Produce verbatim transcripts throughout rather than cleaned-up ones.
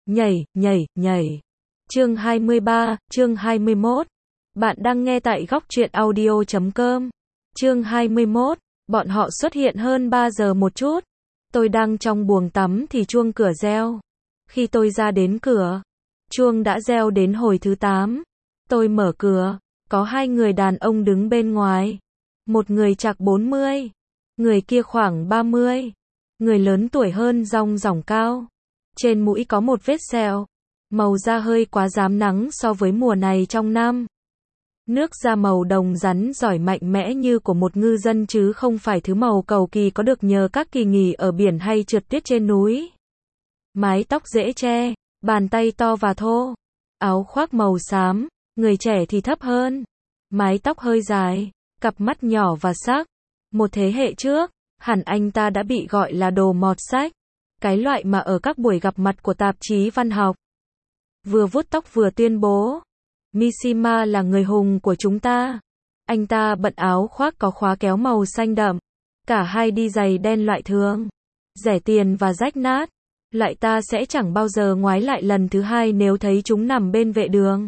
Nhảy, nhảy, nhảy. Chương hai mươi ba, chương hai mươi mốt. Bạn đang nghe tại góc truyện audio chấm com. Chương hai mươi mốt. Bọn họ xuất hiện hơn ba giờ một chút. Tôi đang trong buồng tắm thì chuông cửa reo. Khi tôi ra đến cửa, chuông đã reo đến hồi thứ tám. Tôi mở cửa, có hai người đàn ông đứng bên ngoài. Một người chạc bốn mươi, người kia khoảng ba mươi. Người lớn tuổi hơn rong ròng cao. Trên mũi có một vết sẹo. Màu da hơi quá rám nắng so với mùa này trong năm. Nước da màu đồng rắn giỏi mạnh mẽ như của một ngư dân chứ không phải thứ màu cầu kỳ có được nhờ các kỳ nghỉ ở biển hay trượt tuyết trên núi. Mái tóc dễ che, bàn tay to và thô. Áo khoác màu xám, người trẻ thì thấp hơn. Mái tóc hơi dài, cặp mắt nhỏ và sắc. Một thế hệ trước, hẳn anh ta đã bị gọi là đồ mọt sách. Cái loại mà ở các buổi gặp mặt của tạp chí văn học. Vừa vuốt tóc vừa tuyên bố. Mishima là người hùng của chúng ta. Anh ta bận áo khoác có khóa kéo màu xanh đậm. Cả hai đi giày đen loại thường. Rẻ tiền và rách nát. Loại ta sẽ chẳng bao giờ ngoái lại lần thứ hai nếu thấy chúng nằm bên vệ đường.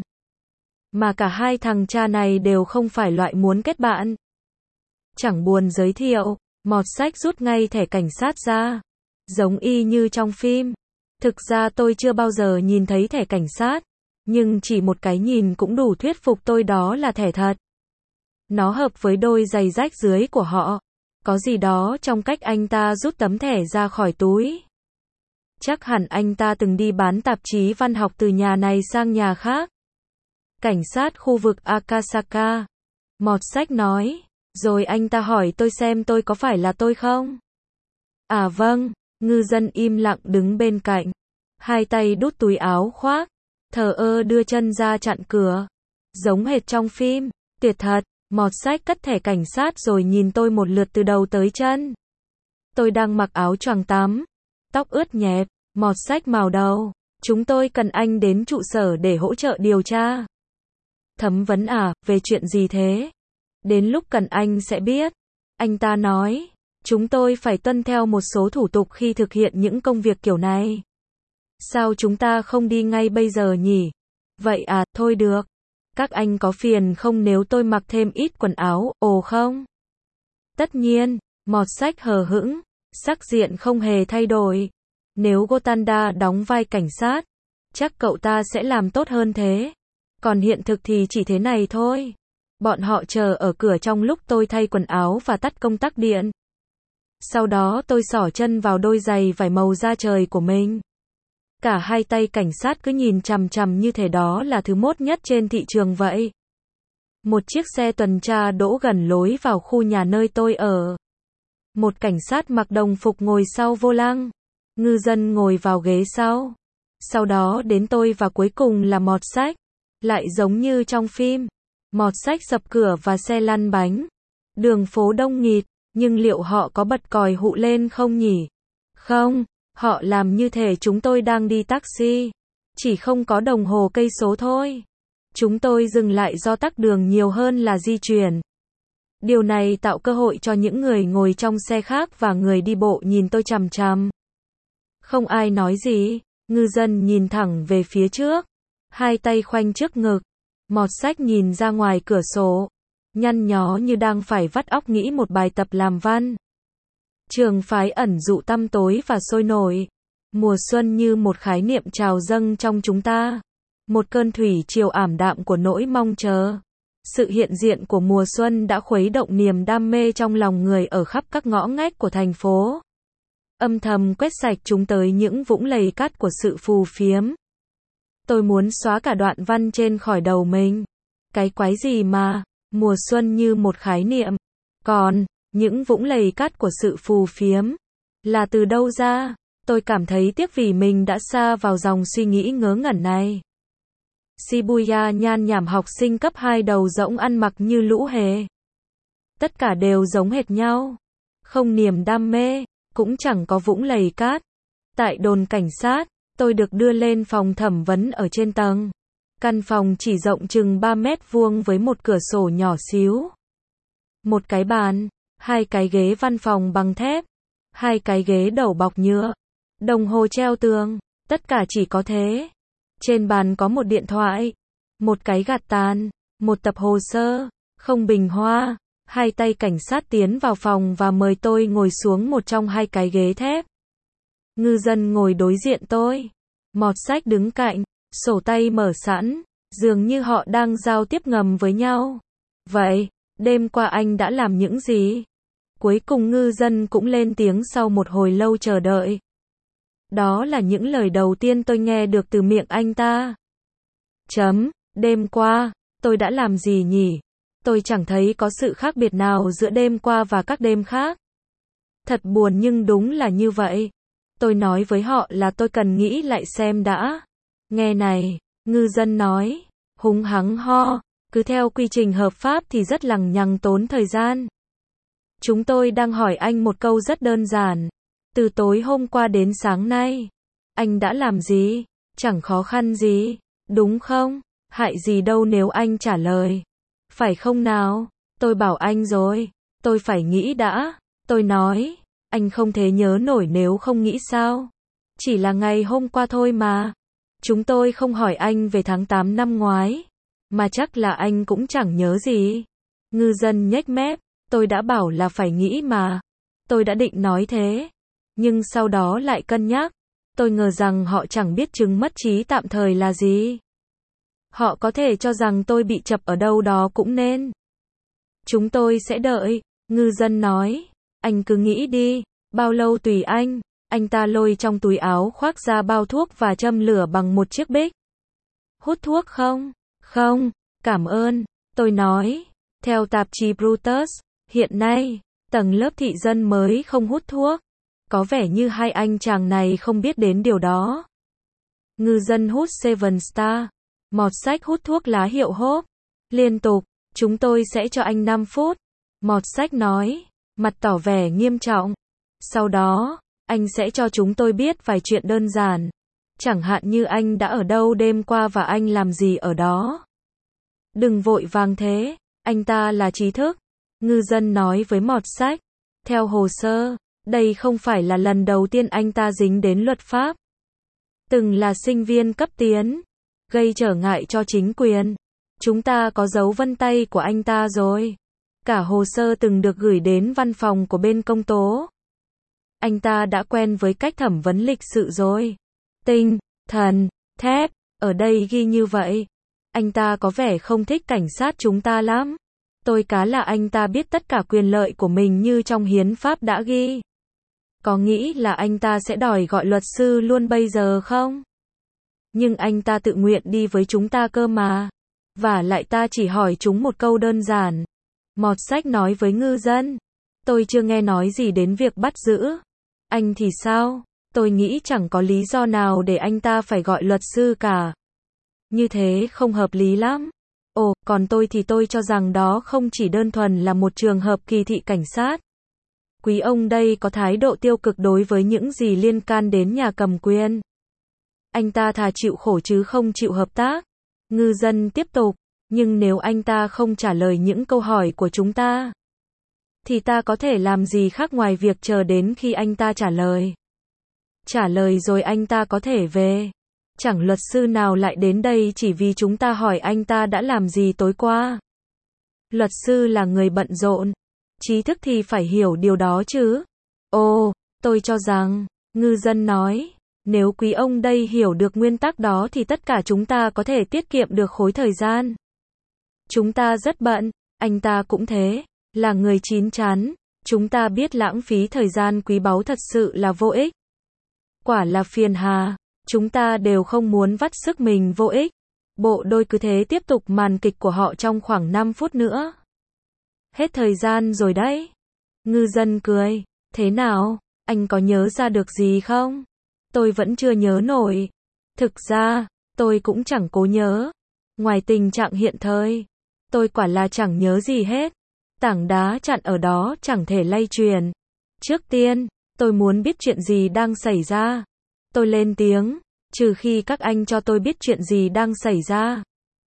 Mà cả hai thằng cha này đều không phải loại muốn kết bạn. Chẳng buồn giới thiệu, mọt sách rút ngay thẻ cảnh sát ra. Giống y như trong phim. Thực ra tôi chưa bao giờ nhìn thấy thẻ cảnh sát. Nhưng chỉ một cái nhìn cũng đủ thuyết phục tôi đó là thẻ thật. Nó hợp với đôi giày rách dưới của họ. Có gì đó trong cách anh ta rút tấm thẻ ra khỏi túi. Chắc hẳn anh ta từng đi bán tạp chí văn học từ nhà này sang nhà khác. Cảnh sát khu vực Akasaka. Mọt sách nói. Rồi anh ta hỏi tôi xem tôi có phải là tôi không? À vâng. Ngư dân im lặng đứng bên cạnh. Hai tay đút túi áo khoác. Thờ ơ đưa chân ra chặn cửa. Giống hệt trong phim. Tuyệt thật. Mọt sách cất thẻ cảnh sát rồi nhìn tôi một lượt từ đầu tới chân. Tôi đang mặc áo choàng tắm. Tóc ướt nhẹp. Mọt sách màu đầu. Chúng tôi cần anh đến trụ sở để hỗ trợ điều tra. Thẩm vấn à, về chuyện gì thế? Đến lúc cần anh sẽ biết. Anh ta nói. Chúng tôi phải tuân theo một số thủ tục khi thực hiện những công việc kiểu này. Sao chúng ta không đi ngay bây giờ nhỉ? Vậy à, thôi được. Các anh có phiền không nếu tôi mặc thêm ít quần áo, ồ không? Tất nhiên, mọt sách hờ hững, sắc diện không hề thay đổi. Nếu Gotanda đóng vai cảnh sát, chắc cậu ta sẽ làm tốt hơn thế. Còn hiện thực thì chỉ thế này thôi. Bọn họ chờ ở cửa trong lúc tôi thay quần áo và tắt công tắc điện. Sau đó tôi xỏ chân vào đôi giày vải màu da trời của mình. Cả hai tay cảnh sát cứ nhìn chằm chằm như thể đó là thứ mốt nhất trên thị trường vậy. Một chiếc xe tuần tra đỗ gần lối vào khu nhà nơi tôi ở. Một cảnh sát mặc đồng phục ngồi sau vô lăng. Ngư dân ngồi vào ghế sau. Sau đó đến tôi và cuối cùng là mọt sách. Lại giống như trong phim. Mọt sách sập cửa và xe lăn bánh. Đường phố đông nghịt. Nhưng liệu họ có bật còi hụ lên không nhỉ? Không, họ làm như thể chúng tôi đang đi taxi. Chỉ không có đồng hồ cây số thôi. Chúng tôi dừng lại do tắc đường nhiều hơn là di chuyển. Điều này tạo cơ hội cho những người ngồi trong xe khác và người đi bộ nhìn tôi chằm chằm. Không ai nói gì, ngư dân nhìn thẳng về phía trước. Hai tay khoanh trước ngực. Mọt sách nhìn ra ngoài cửa sổ. Nhăn nhó như đang phải vắt óc nghĩ một bài tập làm văn. Trường phái ẩn dụ tăm tối và sôi nổi. Mùa xuân như một khái niệm trào dâng trong chúng ta. Một cơn thủy triều ảm đạm của nỗi mong chờ. Sự hiện diện của mùa xuân đã khuấy động niềm đam mê trong lòng người ở khắp các ngõ ngách của thành phố. Âm thầm quét sạch chúng tới những vũng lầy cát của sự phù phiếm. Tôi muốn xóa cả đoạn văn trên khỏi đầu mình. Cái quái gì mà, mùa xuân như một khái niệm. Còn, những vũng lầy cát của sự phù phiếm. Là từ đâu ra? Tôi cảm thấy tiếc vì mình đã sa vào dòng suy nghĩ ngớ ngẩn này. Shibuya nhan nhảm học sinh cấp hai đầu rỗng ăn mặc như lũ hề. Tất cả đều giống hệt nhau. Không niềm đam mê, cũng chẳng có vũng lầy cát. Tại đồn cảnh sát, tôi được đưa lên phòng thẩm vấn ở trên tầng. Căn phòng chỉ rộng chừng ba mét vuông với một cửa sổ nhỏ xíu. Một cái bàn, hai cái ghế văn phòng bằng thép, hai cái ghế đầu bọc nhựa, đồng hồ treo tường, Tất cả chỉ có thế. Trên bàn có một điện thoại, một cái gạt tàn, một tập hồ sơ, không bình hoa. Hai tay cảnh sát tiến vào phòng và mời tôi ngồi xuống một trong hai cái ghế thép. Ngư dân ngồi đối diện tôi. Mọt sách đứng cạnh, sổ tay mở sẵn, dường như họ đang giao tiếp ngầm với nhau. Vậy, đêm qua anh đã làm những gì? Cuối cùng ngư dân cũng lên tiếng sau một hồi lâu chờ đợi. Đó là những lời đầu tiên tôi nghe được từ miệng anh ta. Chấm, đêm qua, tôi đã làm gì nhỉ? Tôi chẳng thấy có sự khác biệt nào giữa đêm qua và các đêm khác. Thật buồn nhưng đúng là như vậy. Tôi nói với họ là tôi cần nghĩ lại xem đã. Nghe này, ngư dân nói, húng hắng ho, cứ theo quy trình hợp pháp thì rất lằng nhằng tốn thời gian. Chúng tôi đang hỏi anh một câu rất đơn giản. Từ tối hôm qua đến sáng nay, anh đã làm gì? Chẳng khó khăn gì, đúng không? Hại gì đâu nếu anh trả lời. Phải không nào? Tôi bảo anh rồi, tôi phải nghĩ đã. Tôi nói, anh không thể nhớ nổi nếu không nghĩ sao? Chỉ là ngày hôm qua thôi mà. Chúng tôi không hỏi anh về tháng tám năm ngoái, mà chắc là anh cũng chẳng nhớ gì. Ngư dân nhếch mép, tôi đã bảo là phải nghĩ mà. Tôi đã định nói thế, nhưng sau đó lại cân nhắc. Tôi ngờ rằng họ chẳng biết chứng mất trí tạm thời là gì. Họ có thể cho rằng tôi bị chập ở đâu đó cũng nên. Chúng tôi sẽ đợi, ngư dân nói. Anh cứ nghĩ đi, bao lâu tùy anh. Anh ta lôi trong túi áo khoác ra bao thuốc và châm lửa bằng một chiếc bích. Hút thuốc không? Không, cảm ơn. Tôi nói, theo tạp chí Brutus, hiện nay, tầng lớp thị dân mới không hút thuốc. Có vẻ như hai anh chàng này không biết đến điều đó. Ngư dân hút Seven Star. Mọt sách hút thuốc lá hiệu hốp. Liên tục, chúng tôi sẽ cho anh năm phút. Mọt sách nói, mặt tỏ vẻ nghiêm trọng. Sau đó, anh sẽ cho chúng tôi biết vài chuyện đơn giản. Chẳng hạn như anh đã ở đâu đêm qua và anh làm gì ở đó. Đừng vội vàng thế, anh ta là trí thức. Ngư dân nói với mọt sách. Theo hồ sơ, đây không phải là lần đầu tiên anh ta dính đến luật pháp. Từng là sinh viên cấp tiến, gây trở ngại cho chính quyền. Chúng ta có dấu vân tay của anh ta rồi. Cả hồ sơ từng được gửi đến văn phòng của bên công tố. Anh ta đã quen với cách thẩm vấn lịch sự rồi. Tinh, thần, thép, ở đây ghi như vậy. Anh ta có vẻ không thích cảnh sát chúng ta lắm. Tôi cá là anh ta biết tất cả quyền lợi của mình như trong hiến pháp đã ghi. Có nghĩ là anh ta sẽ đòi gọi luật sư luôn bây giờ không? Nhưng anh ta tự nguyện đi với chúng ta cơ mà. Và lại ta chỉ hỏi chúng một câu đơn giản. Mọt sách nói với ngư dân. Tôi chưa nghe nói gì đến việc bắt giữ. Anh thì sao? Tôi nghĩ chẳng có lý do nào để anh ta phải gọi luật sư cả. Như thế không hợp lý lắm. Ồ, còn tôi thì tôi cho rằng đó không chỉ đơn thuần là một trường hợp kỳ thị cảnh sát. Quý ông đây có thái độ tiêu cực đối với những gì liên can đến nhà cầm quyền. Anh ta thà chịu khổ chứ không chịu hợp tác. Ngư dân tiếp tục, nhưng nếu anh ta không trả lời những câu hỏi của chúng ta, thì ta có thể làm gì khác ngoài việc chờ đến khi anh ta trả lời. Trả lời rồi anh ta có thể về. Chẳng luật sư nào lại đến đây chỉ vì chúng ta hỏi anh ta đã làm gì tối qua. Luật sư là người bận rộn. Trí thức thì phải hiểu điều đó chứ. Ồ, tôi cho rằng, ngư dân nói, nếu quý ông đây hiểu được nguyên tắc đó thì tất cả chúng ta có thể tiết kiệm được khối thời gian. Chúng ta rất bận, anh ta cũng thế, là người chín chắn, chúng ta biết lãng phí thời gian quý báu thật sự là vô ích. Quả là phiền hà, chúng ta đều không muốn vắt sức mình vô ích. Bộ đôi cứ thế tiếp tục màn kịch của họ trong khoảng năm phút nữa. Hết thời gian rồi đấy. Ngư dân cười, thế nào, anh có nhớ ra được gì không? Tôi vẫn chưa nhớ nổi. Thực ra, tôi cũng chẳng cố nhớ. Ngoài tình trạng hiện thời, tôi quả là chẳng nhớ gì hết. Tảng đá chặn ở đó chẳng thể lay chuyển. Trước tiên, tôi muốn biết chuyện gì đang xảy ra. Tôi lên tiếng, trừ khi các anh cho tôi biết chuyện gì đang xảy ra.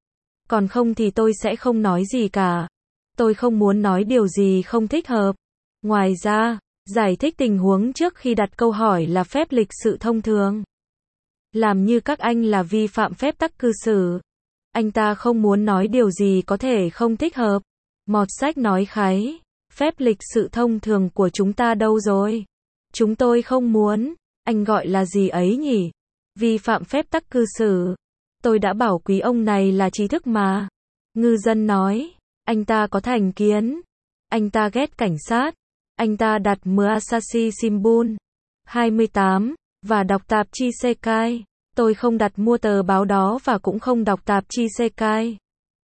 Còn không thì tôi sẽ không nói gì cả. Tôi không muốn nói điều gì không thích hợp. Ngoài ra, giải thích tình huống trước khi đặt câu hỏi là phép lịch sự thông thường. Làm như các anh là vi phạm phép tắc cư xử. Anh ta không muốn nói điều gì có thể không thích hợp. Mọt sách nói kháy. Phép lịch sự thông thường của chúng ta đâu rồi? Chúng tôi không muốn. Anh gọi là gì ấy nhỉ? Vi phạm phép tắc cư xử. Tôi đã bảo quý ông này là trí thức mà. Ngư dân nói. Anh ta có thành kiến. Anh ta ghét cảnh sát. Anh ta đặt Musashi Shimbun hai mươi tám và đọc tạp chí Sekai. Tôi không đặt mua tờ báo đó và cũng không đọc tạp chí Sekai.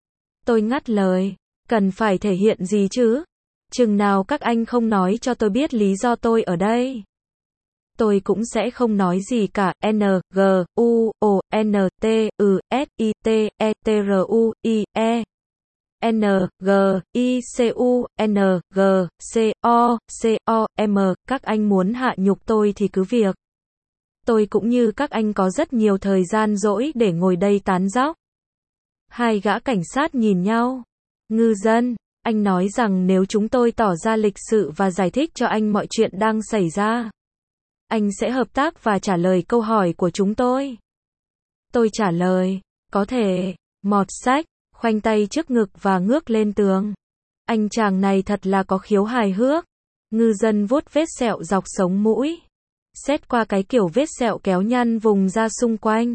Tôi ngắt lời. Cần phải thể hiện gì chứ? Chừng nào các anh không nói cho tôi biết lý do tôi ở đây. Tôi cũng sẽ không nói gì cả. N, G, U, O, N, T, U, S, I, T, E, T, R, U, I, E. N, G, I, C, U, N, G, C, O, C, O, M. Các anh muốn hạ nhục tôi thì cứ việc. Tôi cũng như các anh có rất nhiều thời gian rỗi để ngồi đây tán dóc. Hai gã cảnh sát nhìn nhau. Ngư dân, anh nói rằng nếu chúng tôi tỏ ra lịch sự và giải thích cho anh mọi chuyện đang xảy ra, anh sẽ hợp tác và trả lời câu hỏi của chúng tôi. Tôi trả lời, có thể. Mọt sách, khoanh tay trước ngực và ngước lên tường. Anh chàng này thật là có khiếu hài hước. Ngư dân vuốt vết sẹo dọc sống mũi. Xét qua cái kiểu vết sẹo kéo nhăn vùng da xung quanh.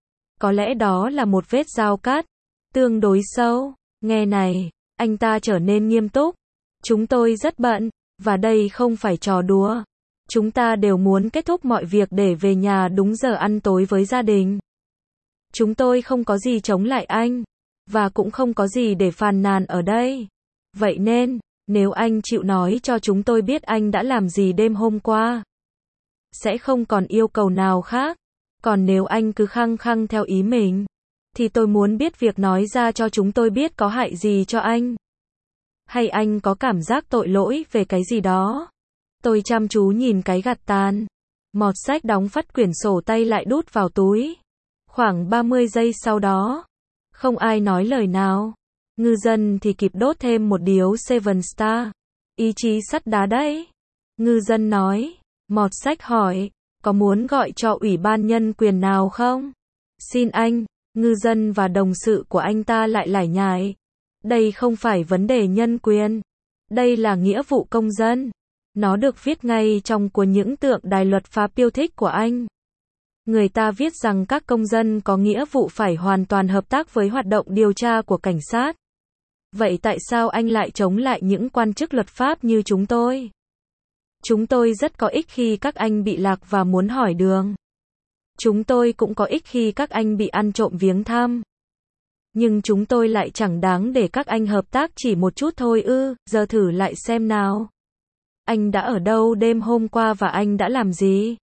Có lẽ đó là một vết dao cắt. Tương đối sâu. Nghe này, anh ta trở nên nghiêm túc. Chúng tôi rất bận, và đây không phải trò đùa. Chúng ta đều muốn kết thúc mọi việc để về nhà đúng giờ ăn tối với gia đình. Chúng tôi không có gì chống lại anh, và cũng không có gì để phàn nàn ở đây. Vậy nên, nếu anh chịu nói cho chúng tôi biết anh đã làm gì đêm hôm qua, sẽ không còn yêu cầu nào khác. Còn nếu anh cứ khăng khăng theo ý mình, thì tôi muốn biết việc nói ra cho chúng tôi biết có hại gì cho anh. Hay anh có cảm giác tội lỗi về cái gì đó. Tôi chăm chú nhìn cái gạt tàn. Mọt sách đóng phắt quyển sổ tay lại đút vào túi. Khoảng ba mươi giây sau đó, không ai nói lời nào. Ngư dân thì kịp đốt thêm một điếu Seven Star. Ý chí sắt đá đấy. Ngư dân nói. Mọt sách hỏi, có muốn gọi cho ủy ban nhân quyền nào không? Xin anh. Ngư dân và đồng sự của anh ta lại lải nhải. Đây không phải vấn đề nhân quyền. Đây là nghĩa vụ công dân. Nó được viết ngay trong cuốn những tượng đài luật pháp yêu thích của anh. Người ta viết rằng các công dân có nghĩa vụ phải hoàn toàn hợp tác với hoạt động điều tra của cảnh sát. Vậy tại sao anh lại chống lại những quan chức luật pháp như chúng tôi? Chúng tôi rất có ích khi các anh bị lạc và muốn hỏi đường. Chúng tôi cũng có ích khi các anh bị ăn trộm viếng thăm. Nhưng chúng tôi lại chẳng đáng để các anh hợp tác chỉ một chút thôi ư, giờ thử lại xem nào. Anh đã ở đâu đêm hôm qua và anh đã làm gì?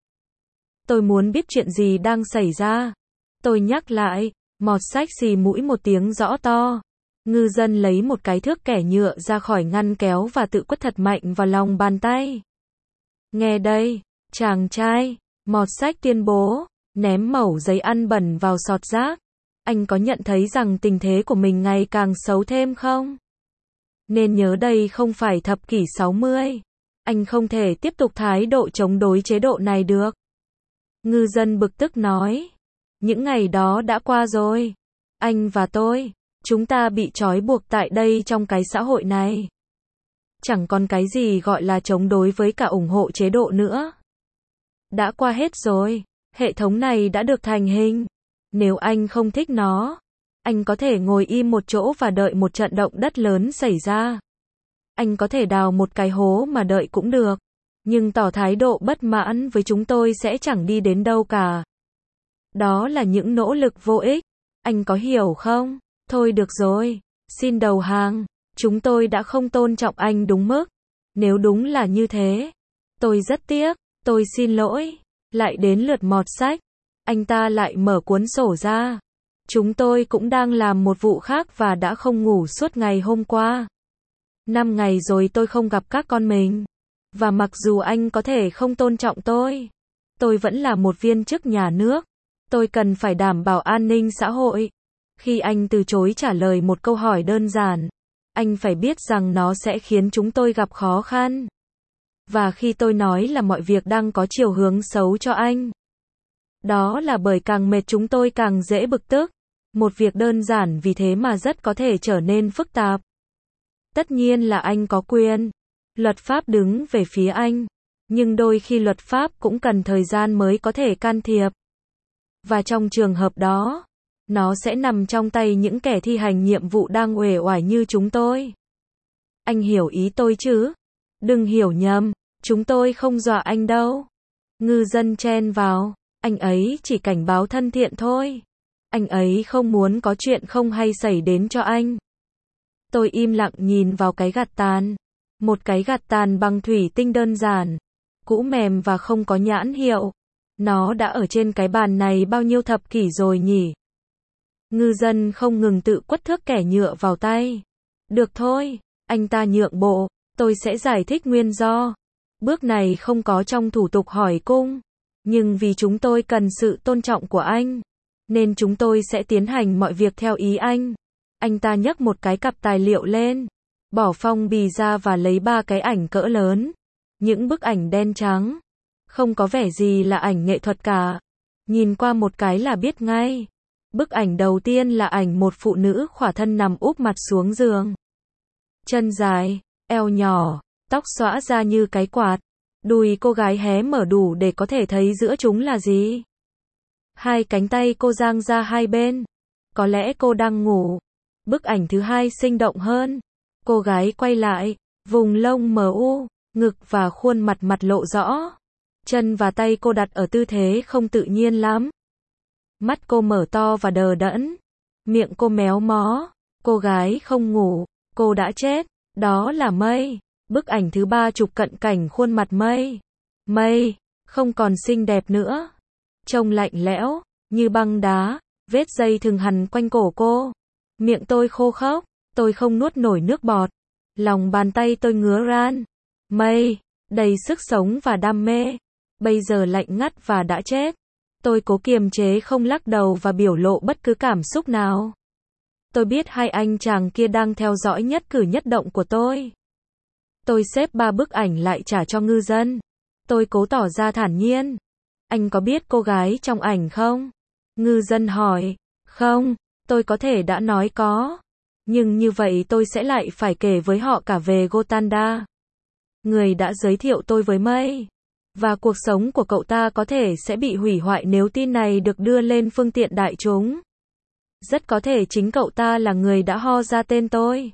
Tôi muốn biết chuyện gì đang xảy ra. Tôi nhắc lại, mọt sách xì mũi một tiếng rõ to. Ngư dân lấy một cái thước kẻ nhựa ra khỏi ngăn kéo và tự quất thật mạnh vào lòng bàn tay. Nghe đây, chàng trai, mọt sách tuyên bố, ném mẩu giấy ăn bẩn vào sọt rác. Anh có nhận thấy rằng tình thế của mình ngày càng xấu thêm không? Nên nhớ đây không phải thập kỷ sáu mươi. Anh không thể tiếp tục thái độ chống đối chế độ này được. Ngư dân bực tức nói. Những ngày đó đã qua rồi. Anh và tôi, chúng ta bị trói buộc tại đây trong cái xã hội này. Chẳng còn cái gì gọi là chống đối với cả ủng hộ chế độ nữa. Đã qua hết rồi. Hệ thống này đã được thành hình. Nếu anh không thích nó, anh có thể ngồi im một chỗ và đợi một trận động đất lớn xảy ra. Anh có thể đào một cái hố mà đợi cũng được. Nhưng tỏ thái độ bất mãn với chúng tôi sẽ chẳng đi đến đâu cả. Đó là những nỗ lực vô ích. Anh có hiểu không? Thôi được rồi. Xin đầu hàng. Chúng tôi đã không tôn trọng anh đúng mức. Nếu đúng là như thế, tôi rất tiếc. Tôi xin lỗi. Lại đến lượt mọt sách. Anh ta lại mở cuốn sổ ra. Chúng tôi cũng đang làm một vụ khác và đã không ngủ suốt ngày hôm qua. Năm ngày rồi tôi không gặp các con mình. Và mặc dù anh có thể không tôn trọng tôi, tôi vẫn là một viên chức nhà nước. Tôi cần phải đảm bảo an ninh xã hội. Khi anh từ chối trả lời một câu hỏi đơn giản, anh phải biết rằng nó sẽ khiến chúng tôi gặp khó khăn. Và khi tôi nói là mọi việc đang có chiều hướng xấu cho anh, Đó là bởi càng mệt chúng tôi càng dễ bực tức. Một việc đơn giản vì thế mà rất có thể trở nên phức tạp. Tất nhiên là anh có quyền. Luật pháp đứng về phía anh. Nhưng đôi khi luật pháp cũng cần thời gian mới có thể can thiệp. Và trong trường hợp đó, nó sẽ nằm trong tay những kẻ thi hành nhiệm vụ đang uể oải như chúng tôi. Anh hiểu ý tôi chứ? Đừng hiểu nhầm, chúng tôi không dọa anh đâu. Ngư dân chen vào, anh ấy chỉ cảnh báo thân thiện thôi. Anh ấy không muốn có chuyện không hay xảy đến cho anh. Tôi im lặng nhìn vào cái gạt tàn. Một cái gạt tàn bằng thủy tinh đơn giản, cũ mềm và không có nhãn hiệu. Nó đã ở trên cái bàn này bao nhiêu thập kỷ rồi nhỉ? Ngư dân không ngừng tự quất thước kẻ nhựa vào tay. Được thôi, anh ta nhượng bộ, tôi sẽ giải thích nguyên do. Bước này không có trong thủ tục hỏi cung. Nhưng vì chúng tôi cần sự tôn trọng của anh, nên chúng tôi sẽ tiến hành mọi việc theo ý anh. Anh ta nhấc một cái cặp tài liệu lên, bỏ phong bì ra và lấy ba cái ảnh cỡ lớn. Những bức ảnh đen trắng. Không có vẻ gì là ảnh nghệ thuật cả. Nhìn qua một cái là biết ngay. Bức ảnh đầu tiên là ảnh một phụ nữ khỏa thân nằm úp mặt xuống giường. Chân dài, eo nhỏ, tóc xõa ra như cái quạt. Đùi cô gái hé mở đủ để có thể thấy giữa chúng là gì. Hai cánh tay cô dang ra hai bên. Có lẽ cô đang ngủ. Bức ảnh thứ hai sinh động hơn. Cô gái quay lại, vùng lông mờ u, ngực và khuôn mặt mặt lộ rõ. Chân và tay cô đặt ở tư thế không tự nhiên lắm. Mắt cô mở to và đờ đẫn. Miệng cô méo mó. Cô gái không ngủ. Cô đã chết. Đó là Mây. Bức ảnh thứ ba chụp cận cảnh khuôn mặt Mây. Mây, không còn xinh đẹp nữa. Trông lạnh lẽo, như băng đá. Vết dây thừng hằn quanh cổ cô. Miệng tôi khô khốc. Tôi không nuốt nổi nước bọt. Lòng bàn tay tôi ngứa ran. Mây, đầy sức sống và đam mê. Bây giờ lạnh ngắt và đã chết. Tôi cố kiềm chế không lắc đầu và biểu lộ bất cứ cảm xúc nào. Tôi biết hai anh chàng kia đang theo dõi nhất cử nhất động của tôi. Tôi xếp ba bức ảnh lại trả cho ngư dân. Tôi cố tỏ ra thản nhiên. Anh có biết cô gái trong ảnh không? Ngư dân hỏi. Không, tôi có thể đã nói có. Nhưng như vậy tôi sẽ lại phải kể với họ cả về Gotanda. Người đã giới thiệu tôi với Mây. Và cuộc sống của cậu ta có thể sẽ bị hủy hoại nếu tin này được đưa lên phương tiện đại chúng. Rất có thể chính cậu ta là người đã ho ra tên tôi.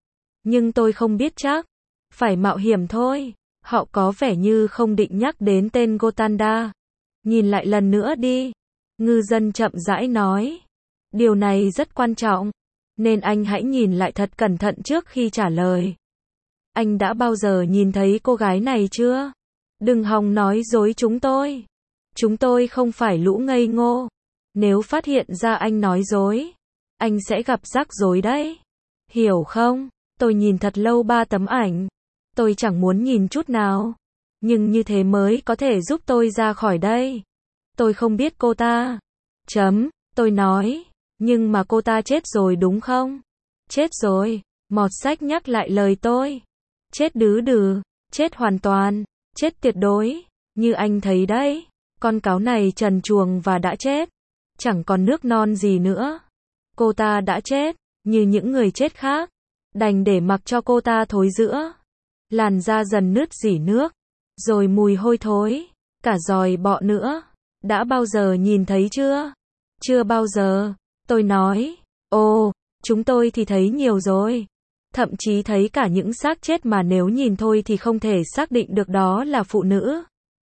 Nhưng tôi không biết chắc. Phải mạo hiểm thôi. Họ có vẻ như không định nhắc đến tên Gotanda. Nhìn lại lần nữa đi. Ngư dân chậm rãi nói. Điều này rất quan trọng. Nên anh hãy nhìn lại thật cẩn thận trước khi trả lời. Anh đã bao giờ nhìn thấy cô gái này chưa? Đừng hòng nói dối chúng tôi. Chúng tôi không phải lũ ngây ngô. Nếu phát hiện ra anh nói dối, anh sẽ gặp rắc rối đấy. Hiểu không? Tôi nhìn thật lâu ba tấm ảnh. Tôi chẳng muốn nhìn chút nào. Nhưng như thế mới có thể giúp tôi ra khỏi đây. Tôi không biết cô ta. Chấm, tôi nói. Nhưng mà cô ta chết rồi đúng không? Chết rồi. Mọt sách nhắc lại lời tôi. Chết đứ đừ. Chết hoàn toàn. Chết tuyệt đối. Như anh thấy đấy. Con cáo này trần truồng và đã chết. Chẳng còn nước non gì nữa. Cô ta đã chết. Như những người chết khác. Đành để mặc cho cô ta thối rữa. Làn da dần nứt rỉ nước. Rồi mùi hôi thối. Cả giòi bọ nữa. Đã bao giờ nhìn thấy chưa? Chưa bao giờ. Tôi nói. Ồ, chúng tôi thì thấy nhiều rồi. Thậm chí thấy cả những xác chết mà nếu nhìn thôi thì không thể xác định được đó là phụ nữ.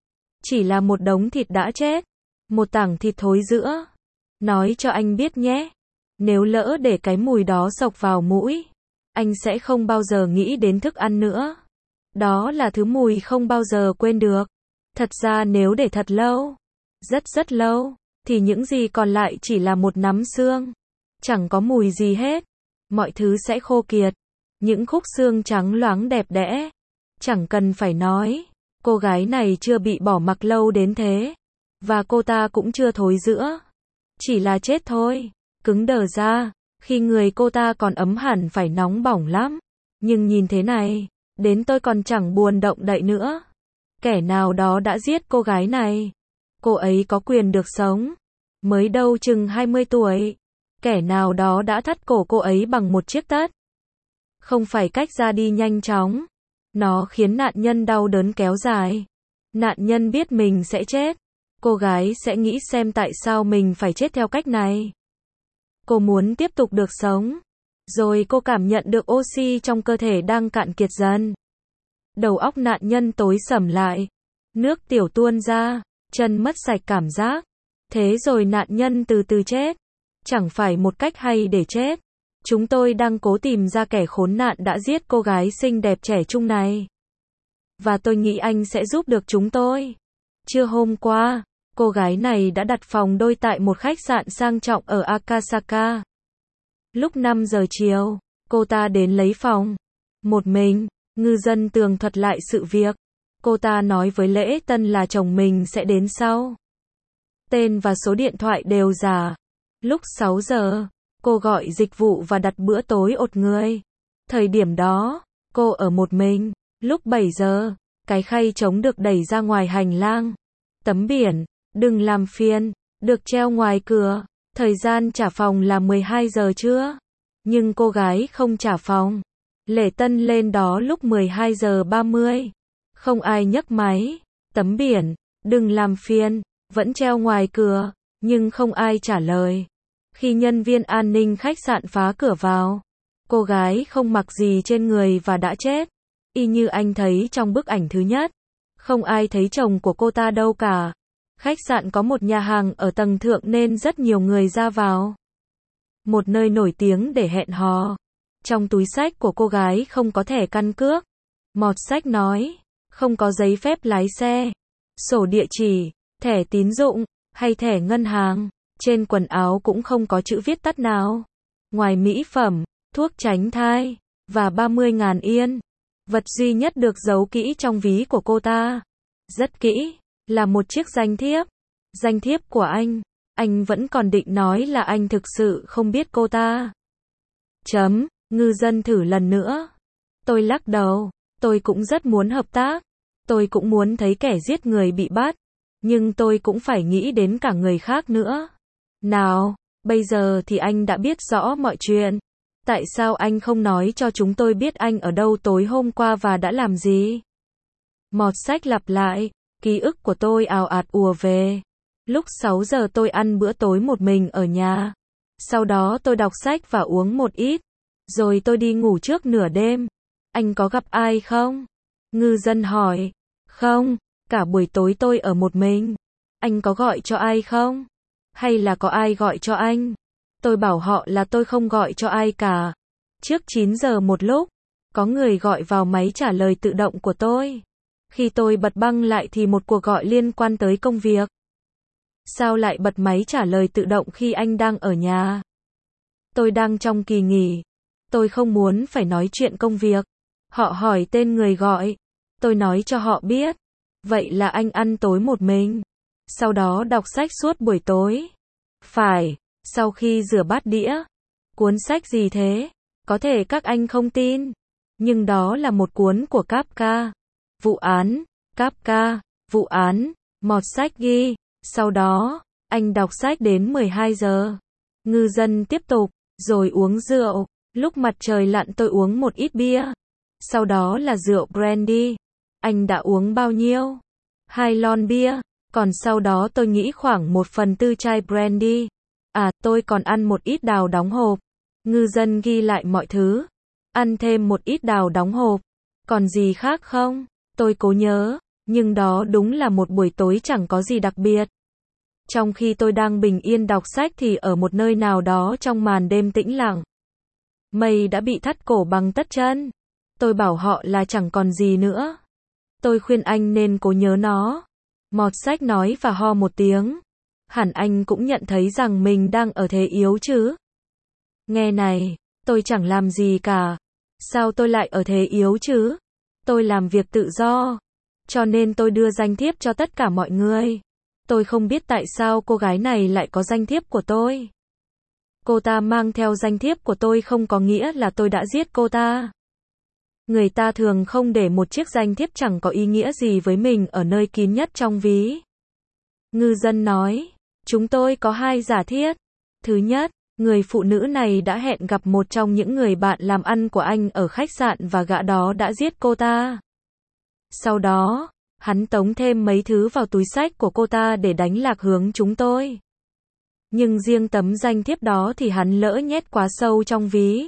Chỉ là một đống thịt đã chết. Một tảng thịt thối rữa. Nói cho anh biết nhé. Nếu lỡ để cái mùi đó xộc vào mũi, anh sẽ không bao giờ nghĩ đến thức ăn nữa. Đó là thứ mùi không bao giờ quên được. Thật ra nếu để thật lâu, rất rất lâu, thì những gì còn lại chỉ là một nắm xương. Chẳng có mùi gì hết. Mọi thứ sẽ khô kiệt. Những khúc xương trắng loáng đẹp đẽ. Chẳng cần phải nói. Cô gái này chưa bị bỏ mặc lâu đến thế. Và cô ta cũng chưa thối rữa. Chỉ là chết thôi. Cứng đờ ra. Khi người cô ta còn ấm hẳn phải nóng bỏng lắm. Nhưng nhìn thế này. Đến tôi còn chẳng buồn động đậy nữa. Kẻ nào đó đã giết cô gái này. Cô ấy có quyền được sống. Mới đâu chừng hai mươi tuổi. Kẻ nào đó đã thắt cổ cô ấy bằng một chiếc tất. Không phải cách ra đi nhanh chóng. Nó khiến nạn nhân đau đớn kéo dài. Nạn nhân biết mình sẽ chết. Cô gái sẽ nghĩ xem tại sao mình phải chết theo cách này. Cô muốn tiếp tục được sống. Rồi cô cảm nhận được oxy trong cơ thể đang cạn kiệt dần. Đầu óc nạn nhân tối sầm lại. Nước tiểu tuôn ra. Chân mất sạch cảm giác. Thế rồi nạn nhân từ từ chết. Chẳng phải một cách hay để chết. Chúng tôi đang cố tìm ra kẻ khốn nạn đã giết cô gái xinh đẹp trẻ trung này. Và tôi nghĩ anh sẽ giúp được chúng tôi. Trưa hôm qua, cô gái này đã đặt phòng đôi tại một khách sạn sang trọng ở Akasaka. Lúc năm giờ chiều, cô ta đến lấy phòng. Một mình, ngư dân tường thuật lại sự việc. Cô ta nói với lễ tân là chồng mình sẽ đến sau. Tên và số điện thoại đều giả. Lúc sáu giờ, cô gọi dịch vụ và đặt bữa tối ột người. Thời điểm đó, cô ở một mình. Lúc bảy giờ, cái khay trống được đẩy ra ngoài hành lang. Tấm biển, đừng làm phiền, được treo ngoài cửa. Thời gian trả phòng là mười hai giờ trưa. Nhưng cô gái không trả phòng. Lễ tân lên đó lúc mười hai giờ ba mươi. Không ai nhấc máy. Tấm biển, đừng làm phiền, vẫn treo ngoài cửa, nhưng không ai trả lời. Khi nhân viên an ninh khách sạn phá cửa vào, cô gái không mặc gì trên người và đã chết. Y như anh thấy trong bức ảnh thứ nhất. Không ai thấy chồng của cô ta đâu cả. Khách sạn có một nhà hàng ở tầng thượng nên rất nhiều người ra vào. Một nơi nổi tiếng để hẹn hò. Trong túi xách của cô gái không có thẻ căn cước. Mọt sách nói, không có giấy phép lái xe, sổ địa chỉ, thẻ tín dụng, hay thẻ ngân hàng. Trên quần áo cũng không có chữ viết tắt nào. Ngoài mỹ phẩm, thuốc tránh thai, và ba mươi ngàn yên. Vật duy nhất được giấu kỹ trong ví của cô ta, rất kỹ, là một chiếc danh thiếp. Danh thiếp của anh. Anh vẫn còn định nói là anh thực sự không biết cô ta. Chấm, ngư dân thử lần nữa. Tôi lắc đầu. Tôi cũng rất muốn hợp tác. Tôi cũng muốn thấy kẻ giết người bị bắt. Nhưng tôi cũng phải nghĩ đến cả người khác nữa. Nào, bây giờ thì anh đã biết rõ mọi chuyện. Tại sao anh không nói cho chúng tôi biết anh ở đâu tối hôm qua và đã làm gì? Mọt sách lặp lại, ký ức của tôi ào ạt ùa về. Lúc sáu giờ tôi ăn bữa tối một mình ở nhà. Sau đó tôi đọc sách và uống một ít. Rồi tôi đi ngủ trước nửa đêm. Anh có gặp ai không? Ngư dân hỏi. Không, cả buổi tối tôi ở một mình. Anh có gọi cho ai không? Hay là có ai gọi cho anh? Tôi bảo họ là tôi không gọi cho ai cả. Trước chín giờ một lúc, có người gọi vào máy trả lời tự động của tôi. Khi tôi bật băng lại thì một cuộc gọi liên quan tới công việc. Sao lại bật máy trả lời tự động khi anh đang ở nhà? Tôi đang trong kỳ nghỉ. Tôi không muốn phải nói chuyện công việc. Họ hỏi tên người gọi. Tôi nói cho họ biết. Vậy là anh ăn tối một mình. Sau đó đọc sách suốt buổi tối. Phải, sau khi rửa bát đĩa. Cuốn sách gì thế? Có thể các anh không tin. Nhưng đó là một cuốn của Kafka. Vụ án, Kafka, vụ án, mọt sách ghi. Sau đó, anh đọc sách đến mười hai giờ. Ngư dân tiếp tục, rồi uống rượu. Lúc mặt trời lặn tôi uống một ít bia. Sau đó là rượu brandy. Anh đã uống bao nhiêu? Hai lon bia. Còn sau đó tôi nghĩ khoảng một phần tư chai brandy. À, tôi còn ăn một ít đào đóng hộp. Ngư dân ghi lại mọi thứ. Ăn thêm một ít đào đóng hộp. Còn gì khác không? Tôi cố nhớ. Nhưng đó đúng là một buổi tối chẳng có gì đặc biệt. Trong khi tôi đang bình yên đọc sách thì ở một nơi nào đó trong màn đêm tĩnh lặng. Mây đã bị thắt cổ bằng tất chân. Tôi bảo họ là chẳng còn gì nữa. Tôi khuyên anh nên cố nhớ nó. Mọt sách nói và ho một tiếng. Hẳn anh cũng nhận thấy rằng mình đang ở thế yếu chứ. Nghe này, tôi chẳng làm gì cả. Sao tôi lại ở thế yếu chứ? Tôi làm việc tự do. Cho nên tôi đưa danh thiếp cho tất cả mọi người. Tôi không biết tại sao cô gái này lại có danh thiếp của tôi. Cô ta mang theo danh thiếp của tôi không có nghĩa là tôi đã giết cô ta. Người ta thường không để một chiếc danh thiếp chẳng có ý nghĩa gì với mình ở nơi kín nhất trong ví. Ngư dân nói, chúng tôi có hai giả thiết. Thứ nhất, người phụ nữ này đã hẹn gặp một trong những người bạn làm ăn của anh ở khách sạn và gã đó đã giết cô ta. Sau đó, hắn tống thêm mấy thứ vào túi xách của cô ta để đánh lạc hướng chúng tôi. Nhưng riêng tấm danh thiếp đó thì hắn lỡ nhét quá sâu trong ví.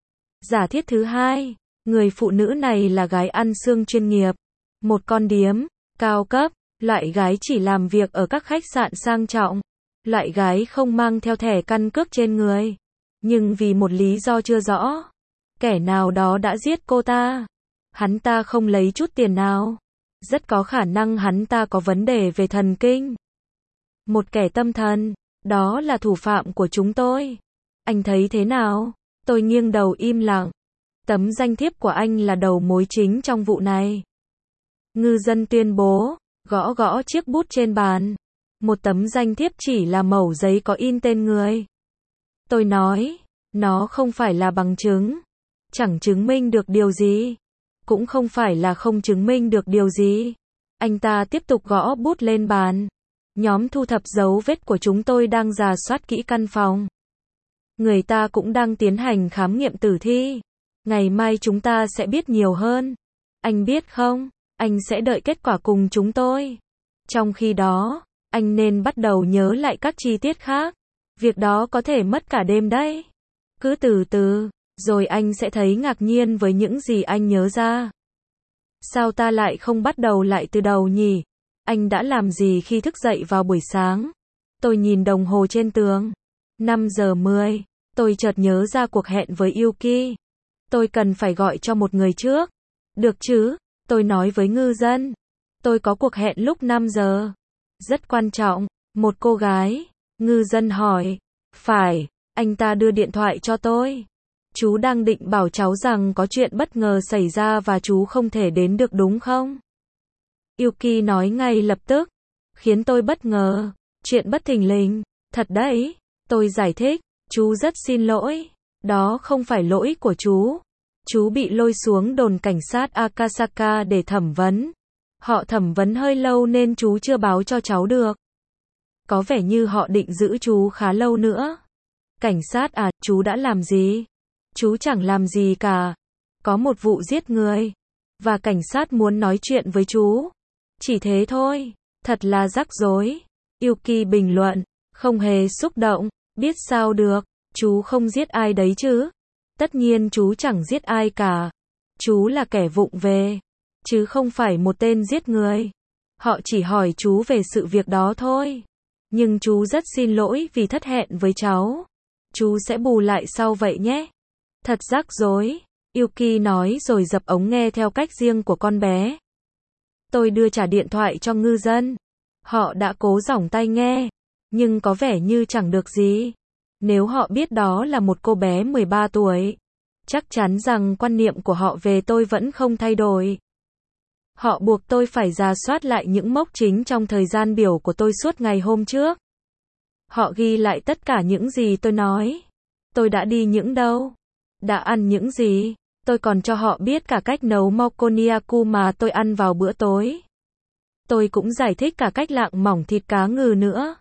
Giả thiết thứ hai, người phụ nữ này là gái ăn xương chuyên nghiệp, một con điếm, cao cấp, loại gái chỉ làm việc ở các khách sạn sang trọng, loại gái không mang theo thẻ căn cước trên người. Nhưng vì một lý do chưa rõ, kẻ nào đó đã giết cô ta. Hắn ta không lấy chút tiền nào. Rất có khả năng hắn ta có vấn đề về thần kinh. Một kẻ tâm thần, đó là thủ phạm của chúng tôi. Anh thấy thế nào? Tôi nghiêng đầu im lặng. Tấm danh thiếp của anh là đầu mối chính trong vụ này. Ngư dân tuyên bố, gõ gõ chiếc bút trên bàn. Một tấm danh thiếp chỉ là mẩu giấy có in tên người. Tôi nói, nó không phải là bằng chứng. Chẳng chứng minh được điều gì. Cũng không phải là không chứng minh được điều gì. Anh ta tiếp tục gõ bút lên bàn. Nhóm thu thập dấu vết của chúng tôi đang rà soát kỹ căn phòng. Người ta cũng đang tiến hành khám nghiệm tử thi. Ngày mai chúng ta sẽ biết nhiều hơn. Anh biết không, anh sẽ đợi kết quả cùng chúng tôi. Trong khi đó, anh nên bắt đầu nhớ lại các chi tiết khác. Việc đó có thể mất cả đêm đấy. Cứ từ từ, rồi anh sẽ thấy ngạc nhiên với những gì anh nhớ ra. Sao ta lại không bắt đầu lại từ đầu nhỉ? Anh đã làm gì khi thức dậy vào buổi sáng? Tôi nhìn đồng hồ trên tường. năm giờ mười. Tôi chợt nhớ ra cuộc hẹn với Yuki. Tôi cần phải gọi cho một người trước. Được chứ? Tôi nói với ngư dân. Tôi có cuộc hẹn lúc năm giờ. Rất quan trọng. Một cô gái. Ngư dân hỏi. Phải. Anh ta đưa điện thoại cho tôi. Chú đang định bảo cháu rằng có chuyện bất ngờ xảy ra và chú không thể đến được đúng không? Yuki nói ngay lập tức. Khiến tôi bất ngờ. Chuyện bất thình lình. Thật đấy. Tôi giải thích. Chú rất xin lỗi. Đó không phải lỗi của chú. Chú bị lôi xuống đồn cảnh sát Akasaka để thẩm vấn. Họ thẩm vấn hơi lâu nên chú chưa báo cho cháu được. Có vẻ như họ định giữ chú khá lâu nữa. Cảnh sát à, chú đã làm gì? Chú chẳng làm gì cả. Có một vụ giết người. Và cảnh sát muốn nói chuyện với chú. Chỉ thế thôi. Thật là rắc rối. Yuki bình luận. Không hề xúc động. Biết sao được. Chú không giết ai đấy chứ. Tất nhiên chú chẳng giết ai cả. Chú là kẻ vụng về. Chứ không phải một tên giết người. Họ chỉ hỏi chú về sự việc đó thôi. Nhưng chú rất xin lỗi vì thất hẹn với cháu. Chú sẽ bù lại sau vậy nhé. Thật rắc rối. Yuki nói rồi dập ống nghe theo cách riêng của con bé. Tôi đưa trả điện thoại cho ngư dân. Họ đã cố giỏng tai nghe. Nhưng có vẻ như chẳng được gì. Nếu họ biết đó là một cô bé mười ba tuổi. Chắc chắn rằng quan niệm của họ về tôi vẫn không thay đổi. Họ buộc tôi phải rà soát lại những mốc chính trong thời gian biểu của tôi suốt ngày hôm trước. Họ ghi lại tất cả những gì tôi nói. Tôi đã đi những đâu. Đã ăn những gì. Tôi còn cho họ biết cả cách nấu mokoniaku mà tôi ăn vào bữa tối. Tôi cũng giải thích cả cách lạng mỏng thịt cá ngừ nữa.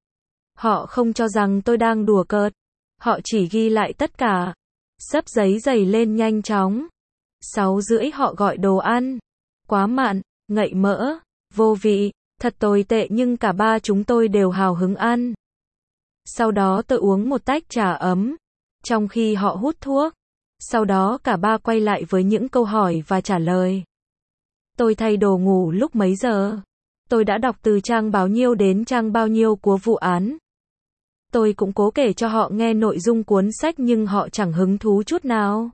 Họ không cho rằng tôi đang đùa cợt. Họ chỉ ghi lại tất cả. Xấp giấy dày lên nhanh chóng. Sáu rưỡi họ gọi đồ ăn. Quá mặn, ngậy mỡ, vô vị, thật tồi tệ nhưng cả ba chúng tôi đều hào hứng ăn. Sau đó tôi uống một tách trà ấm. Trong khi họ hút thuốc. Sau đó cả ba quay lại với những câu hỏi và trả lời. Tôi thay đồ ngủ lúc mấy giờ? Tôi đã đọc từ trang bao nhiêu đến trang bao nhiêu của vụ án. Tôi cũng cố kể cho họ nghe nội dung cuốn sách nhưng họ chẳng hứng thú chút nào.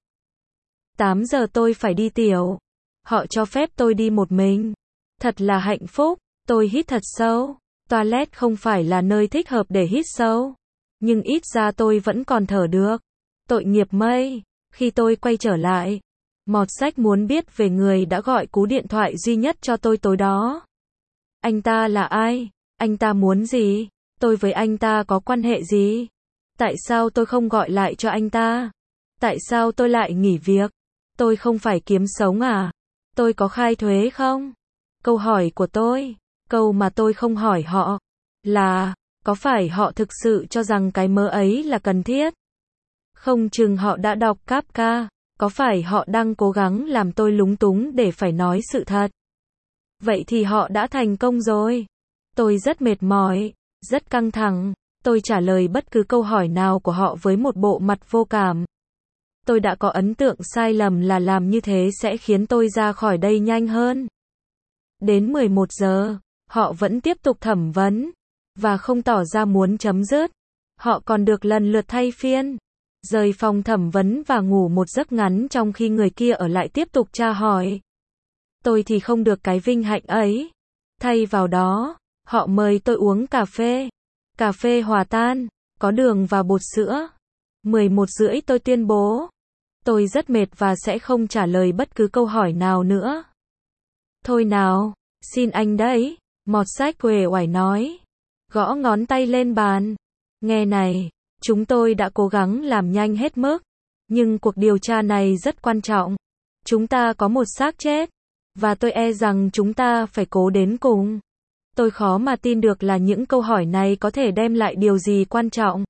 tám giờ tôi phải đi tiểu. Họ cho phép tôi đi một mình. Thật là hạnh phúc. Tôi hít thật sâu. Toilet không phải là nơi thích hợp để hít sâu. Nhưng ít ra tôi vẫn còn thở được. Tội nghiệp mây. Khi tôi quay trở lại, Mọt Sách muốn biết về người đã gọi cú điện thoại duy nhất cho tôi tối đó. Anh ta là ai? Anh ta muốn gì? Tôi với anh ta có quan hệ gì? Tại sao tôi không gọi lại cho anh ta? Tại sao tôi lại nghỉ việc? Tôi không phải kiếm sống à? Tôi có khai thuế không? Câu hỏi của tôi. Câu mà tôi không hỏi họ. Là, có phải họ thực sự cho rằng cái mơ ấy là cần thiết? Không chừng họ đã đọc Kafka, có phải họ đang cố gắng làm tôi lúng túng để phải nói sự thật? Vậy thì họ đã thành công rồi. Tôi rất mệt mỏi, rất căng thẳng, tôi trả lời bất cứ câu hỏi nào của họ với một bộ mặt vô cảm. Tôi đã có ấn tượng sai lầm là làm như thế sẽ khiến tôi ra khỏi đây nhanh hơn. Đến mười một giờ, họ vẫn tiếp tục thẩm vấn, và không tỏ ra muốn chấm dứt. Họ còn được lần lượt thay phiên, rời phòng thẩm vấn và ngủ một giấc ngắn trong khi người kia ở lại tiếp tục tra hỏi. Tôi thì không được cái vinh hạnh ấy. Thay vào đó, họ mời tôi uống cà phê. Cà phê hòa tan, có đường và bột sữa. mười một rưỡi tôi tuyên bố. Tôi rất mệt và sẽ không trả lời bất cứ câu hỏi nào nữa. Thôi nào, xin anh đấy, Mọt sách uể oải nói. Gõ ngón tay lên bàn. Nghe này, chúng tôi đã cố gắng làm nhanh hết mức. Nhưng cuộc điều tra này rất quan trọng. Chúng ta có một xác chết. Và tôi e rằng chúng ta phải cố đến cùng. Tôi khó mà tin được là những câu hỏi này có thể đem lại điều gì quan trọng.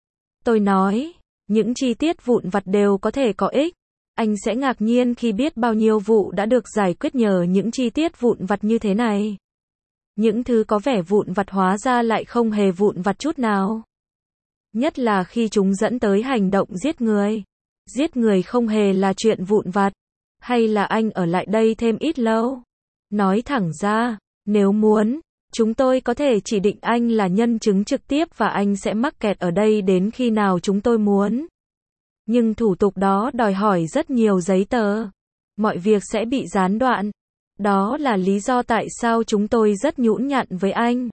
Tôi nói, những chi tiết vụn vặt đều có thể có ích. Anh sẽ ngạc nhiên khi biết bao nhiêu vụ đã được giải quyết nhờ những chi tiết vụn vặt như thế này. Những thứ có vẻ vụn vặt hóa ra lại không hề vụn vặt chút nào. Nhất là khi chúng dẫn tới hành động giết người. Giết người không hề là chuyện vụn vặt. Hay là anh ở lại đây thêm ít lâu? Nói thẳng ra, nếu muốn, chúng tôi có thể chỉ định anh là nhân chứng trực tiếp và anh sẽ mắc kẹt ở đây đến khi nào chúng tôi muốn. Nhưng thủ tục đó đòi hỏi rất nhiều giấy tờ. Mọi việc sẽ bị gián đoạn. Đó là lý do tại sao chúng tôi rất nhũn nhặn với anh.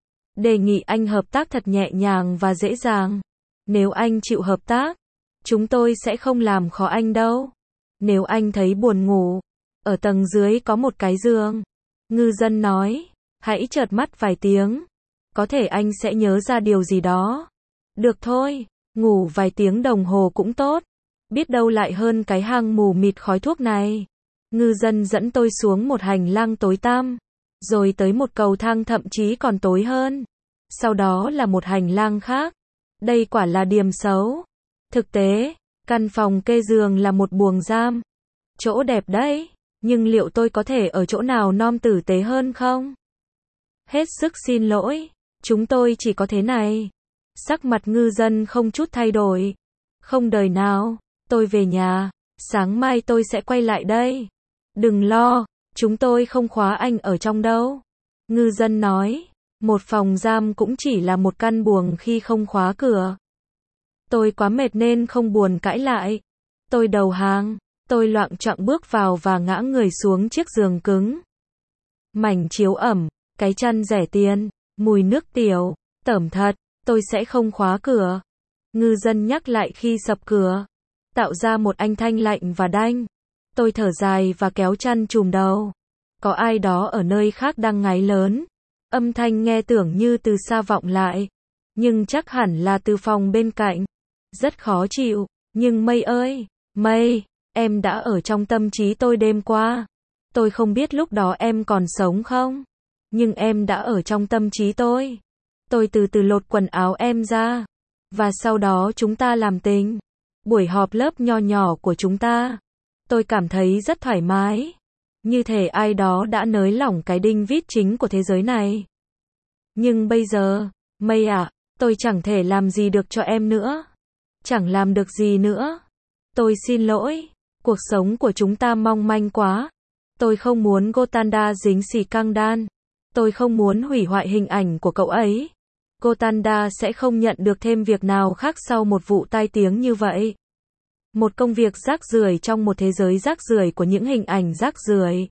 Đề nghị anh hợp tác thật nhẹ nhàng và dễ dàng. Nếu anh chịu hợp tác, chúng tôi sẽ không làm khó anh đâu. Nếu anh thấy buồn ngủ, ở tầng dưới có một cái giường. Ngư dân nói, hãy chợp mắt vài tiếng. Có thể anh sẽ nhớ ra điều gì đó. Được thôi, ngủ vài tiếng đồng hồ cũng tốt. Biết đâu lại hơn cái hang mù mịt khói thuốc này. Ngư dân dẫn tôi xuống một hành lang tối tăm. Rồi tới một cầu thang thậm chí còn tối hơn. Sau đó là một hành lang khác. Đây quả là điểm xấu. Thực tế, căn phòng kê giường là một buồng giam. Chỗ đẹp đấy, nhưng liệu tôi có thể ở chỗ nào nom tử tế hơn không? Hết sức xin lỗi, chúng tôi chỉ có thế này. Sắc mặt ngư dân không chút thay đổi. Không đời nào, tôi về nhà, sáng mai tôi sẽ quay lại đây. Đừng lo, chúng tôi không khóa anh ở trong đâu. Ngư dân nói, một phòng giam cũng chỉ là một căn buồng khi không khóa cửa. Tôi quá mệt nên không buồn cãi lại. Tôi đầu hàng, tôi loạng choạng bước vào và ngã người xuống chiếc giường cứng. Mảnh chiếu ẩm, cái chăn rẻ tiền, mùi nước tiểu, tởm thật, tôi sẽ không khóa cửa. Ngư dân nhắc lại khi sập cửa, tạo ra một âm thanh lạnh và đanh. Tôi thở dài và kéo chăn trùm đầu. Có ai đó ở nơi khác đang ngáy lớn. Âm thanh nghe tưởng như từ xa vọng lại, nhưng chắc hẳn là từ phòng bên cạnh. Rất khó chịu, nhưng Mây ơi, Mây, em đã ở trong tâm trí tôi đêm qua. Tôi không biết lúc đó em còn sống không, nhưng em đã ở trong tâm trí tôi. Tôi từ từ lột quần áo em ra, và sau đó chúng ta làm tình. Buổi họp lớp nho nhỏ của chúng ta, tôi cảm thấy rất thoải mái. Như thể ai đó đã nới lỏng cái đinh vít chính của thế giới này. Nhưng bây giờ, Mây à, tôi chẳng thể làm gì được cho em nữa. Chẳng làm được gì nữa. Tôi xin lỗi, cuộc sống của chúng ta mong manh quá. Tôi không muốn Gotanda dính xì căng đan. Tôi không muốn hủy hoại hình ảnh của cậu ấy. Gotanda sẽ không nhận được thêm việc nào khác sau một vụ tai tiếng như vậy. Một công việc rác rưởi trong một thế giới rác rưởi của những hình ảnh rác rưởi.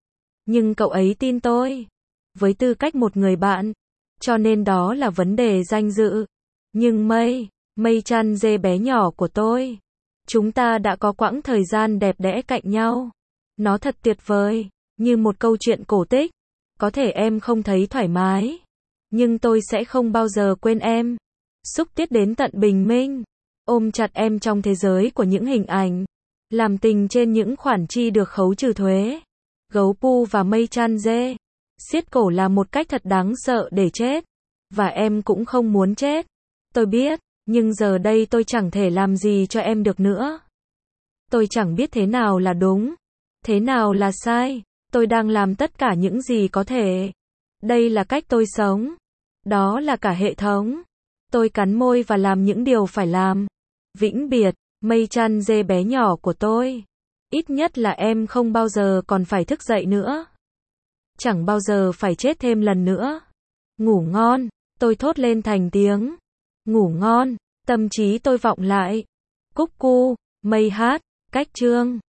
Nhưng cậu ấy tin tôi. Với tư cách một người bạn. Cho nên đó là vấn đề danh dự. Nhưng Mây, Mây chăn dê bé nhỏ của tôi. Chúng ta đã có quãng thời gian đẹp đẽ cạnh nhau. Nó thật tuyệt vời, như một câu chuyện cổ tích. Có thể em không thấy thoải mái. Nhưng tôi sẽ không bao giờ quên em. Xúc tiết đến tận bình minh. Ôm chặt em trong thế giới của những hình ảnh. Làm tình trên những khoản chi được khấu trừ thuế. Gấu pu và Mây chăn dê. Siết cổ là một cách thật đáng sợ để chết. Và em cũng không muốn chết. Tôi biết, nhưng giờ đây tôi chẳng thể làm gì cho em được nữa. Tôi chẳng biết thế nào là đúng, thế nào là sai. Tôi đang làm tất cả những gì có thể. Đây là cách tôi sống. Đó là cả hệ thống. Tôi cắn môi và làm những điều phải làm. Vĩnh biệt, mây chăn dê bé nhỏ của tôi. Ít nhất là em không bao giờ còn phải thức dậy nữa. Chẳng bao giờ phải chết thêm lần nữa. Ngủ ngon, tôi thốt lên thành tiếng. Ngủ ngon, tâm trí tôi vọng lại. Cúc cu, mây hát, cách chương.